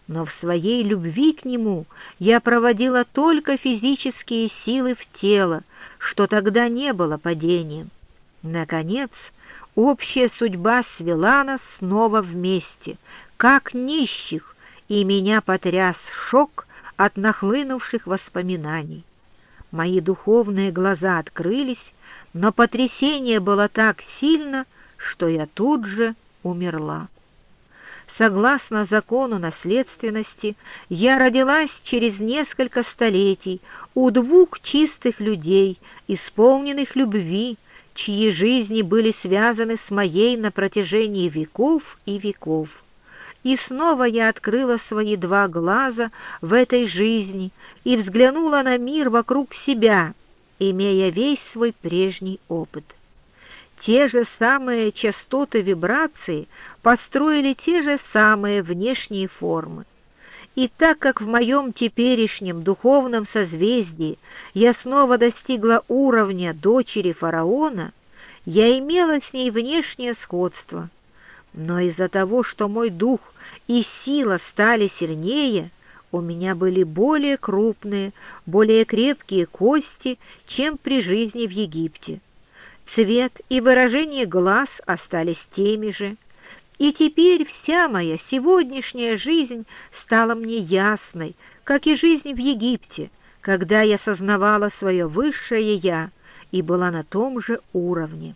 но в своей любви к нему я проводила только физические силы в тело, что тогда не было падением. Наконец, общая судьба свела нас снова вместе, как нищих, и меня потряс шок от нахлынувших воспоминаний. Мои духовные глаза открылись, но потрясение было так сильно, что я тут же умерла. Согласно закону наследственности, я родилась через несколько столетий у двух чистых людей, исполненных любви, чьи жизни были связаны с моей на протяжении веков и веков. И снова я открыла свои два глаза в этой жизни и взглянула на мир вокруг себя, имея весь свой прежний опыт. Те же самые частоты вибрации построили те же самые внешние формы. И так как в моем теперешнем духовном созвездии я снова достигла уровня дочери фараона, я имела с ней внешнее сходство. Но из-за того, что мой дух и сила стали сильнее, у меня были более крупные, более крепкие кости, чем при жизни в Египте. Цвет и выражение глаз остались теми же, и теперь вся моя сегодняшняя жизнь стала мне ясной, как и жизнь в Египте, когда я сознавала свое высшее «Я» и была на том же уровне.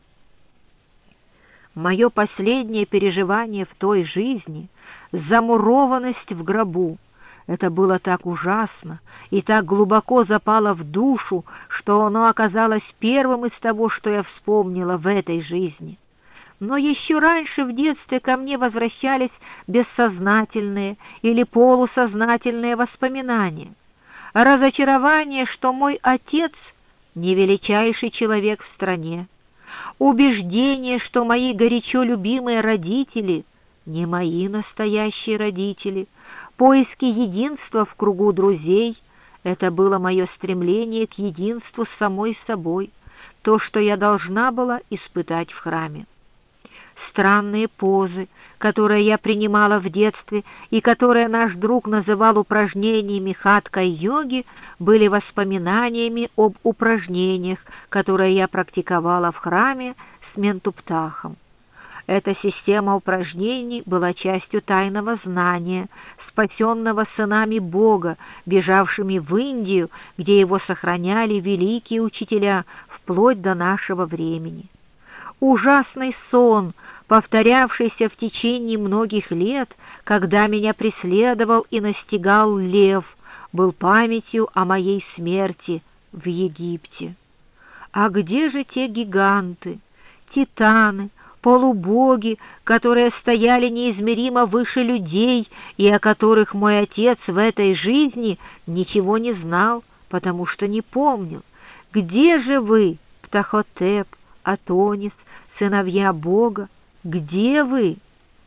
Мое последнее переживание в той жизни — замурованность в гробу. Это было так ужасно и так глубоко запало в душу, что оно оказалось первым из того, что я вспомнила в этой жизни. Но еще раньше в детстве ко мне возвращались бессознательные или полусознательные воспоминания. Разочарование, что мой отец — не величайший человек в стране. Убеждение, что мои горячо любимые родители — не мои настоящие родители. Поиски единства в кругу друзей — это было мое стремление к единству с самой собой, то, что я должна была испытать в храме. Странные позы, которые я принимала в детстве и которые наш друг называл упражнениями хатха-йоги, были воспоминаниями об упражнениях, которые я практиковала в храме с Ментуптахом. Эта система упражнений была частью тайного знания, спасенного сынами Бога, бежавшими в Индию, где его сохраняли великие учителя вплоть до нашего времени. Ужасный сон, повторявшийся в течение многих лет, когда меня преследовал и настигал лев, был памятью о моей смерти в Египте. А где же те гиганты, титаны, полубоги, которые стояли неизмеримо выше людей и о которых мой отец в этой жизни ничего не знал, потому что не помнил? Где же вы, Птахотеп, Атонис, сыновья Бога? Где вы?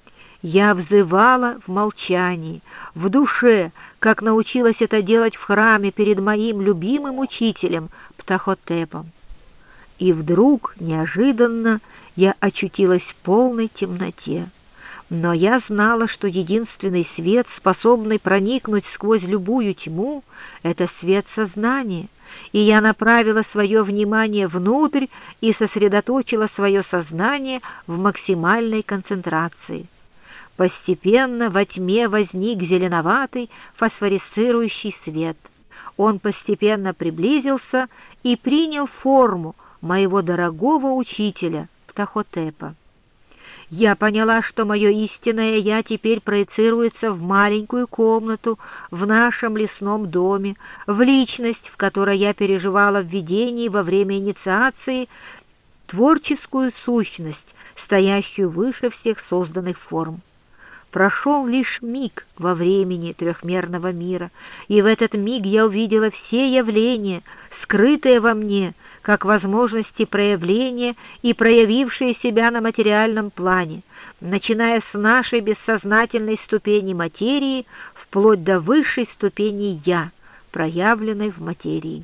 Я взывала в молчании, в душе, как научилась это делать в храме перед моим любимым учителем Птахотепом. И вдруг, неожиданно, я очутилась в полной темноте. Но я знала, что единственный свет, способный проникнуть сквозь любую тьму, — это свет сознания, и я направила свое внимание внутрь и сосредоточила свое сознание в максимальной концентрации. Постепенно во тьме возник зеленоватый фосфорисцирующий свет. Он постепенно приблизился и принял форму моего дорогого учителя Птахотепа. Я поняла, что мое истинное «Я» теперь проецируется в маленькую комнату в нашем лесном доме, в личность, в которой я переживала в видении во время инициации, творческую сущность, стоящую выше всех созданных форм. Прошел лишь миг во времени трехмерного мира, и в этот миг я увидела все явления, скрытые во мне, как возможности проявления и проявившие себя на материальном плане, начиная с нашей бессознательной ступени материи вплоть до высшей ступени «Я», проявленной в материи.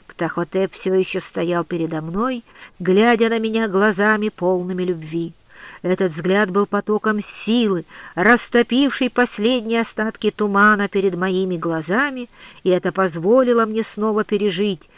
Птахотеп все еще стоял передо мной, глядя на меня глазами полными любви. Этот взгляд был потоком силы, растопивший последние остатки тумана перед моими глазами, и это позволило мне снова пережить